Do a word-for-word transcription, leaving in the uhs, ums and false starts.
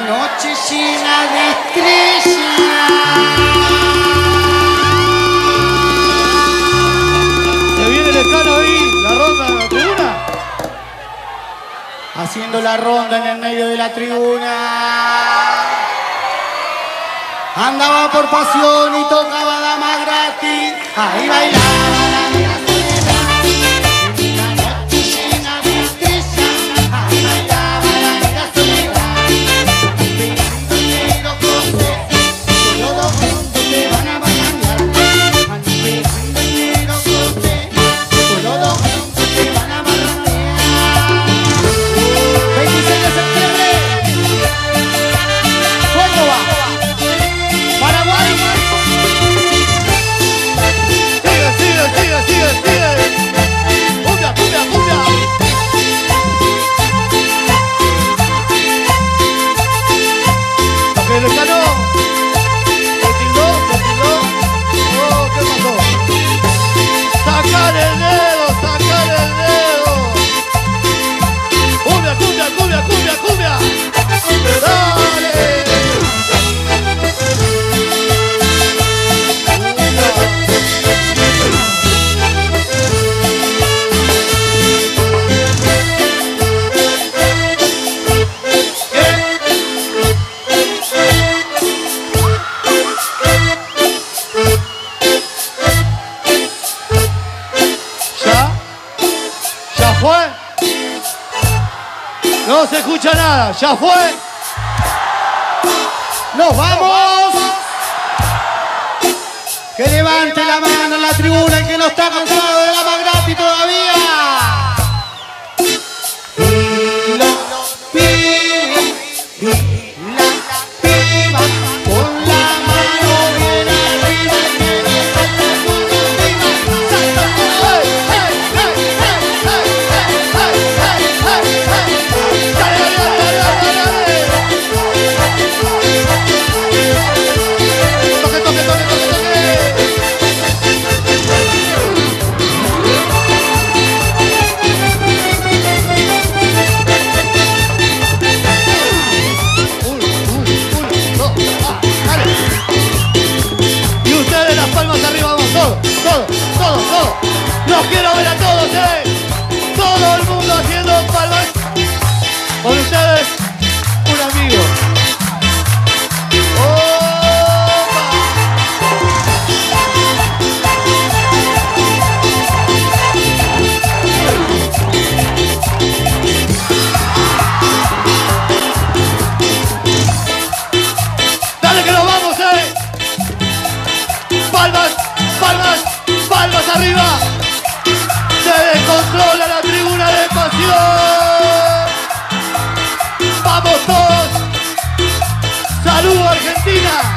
noche llena de estrellas. Se viene el escano ahí, la ronda de la tribuna. Haciendo la ronda en el medio de la tribuna. Andaba por pasión y tocaba damas gratis. Ahí bailaba la negra soledad. En una noche llena de estrellas. Ahí bailaba la negra soledad. Esperando el negro José. Solo dos juntos te van a bailar. Esperando el negro José. Solo dos juntos te van a bailar. veintiséis de septiembre. Córdoba. Paraguay. Sigue, sigue, sigue, sigue, sigue. Cumbia, cumbia, cumbia. Ok, el escano. Se tildó, se tildó. Oh, ¿qué pasó? Sacar el dedo, sacar el dedo. Cumbia, cumbia, cumbia, cumbia, cumbia. Dale. ¿Ya? ¿Ya fue? No se escucha nada, ¿ya fue? ¡Nos vamos! Que levante la mano en la tribuna el que no está cansado de la más gratis todavía. Y los pibes y las pibas con la mano bien arriba. Toque, toque, toque, toque, toque. Uno, uno, uno, dos, ah, dale. Y ustedes las palmas arriba, vamos, todos, todos, todos, todos. Los quiero ver a todos, eh. Todo el mundo haciendo palmas. Con ustedes, un amigo. ¡Opa! Dale que nos vamos, eh. Palmas, palmas, palmas arriba. Se descontrola la tribuna de pasión. Vamos todos. ¡Saludos, Argentina!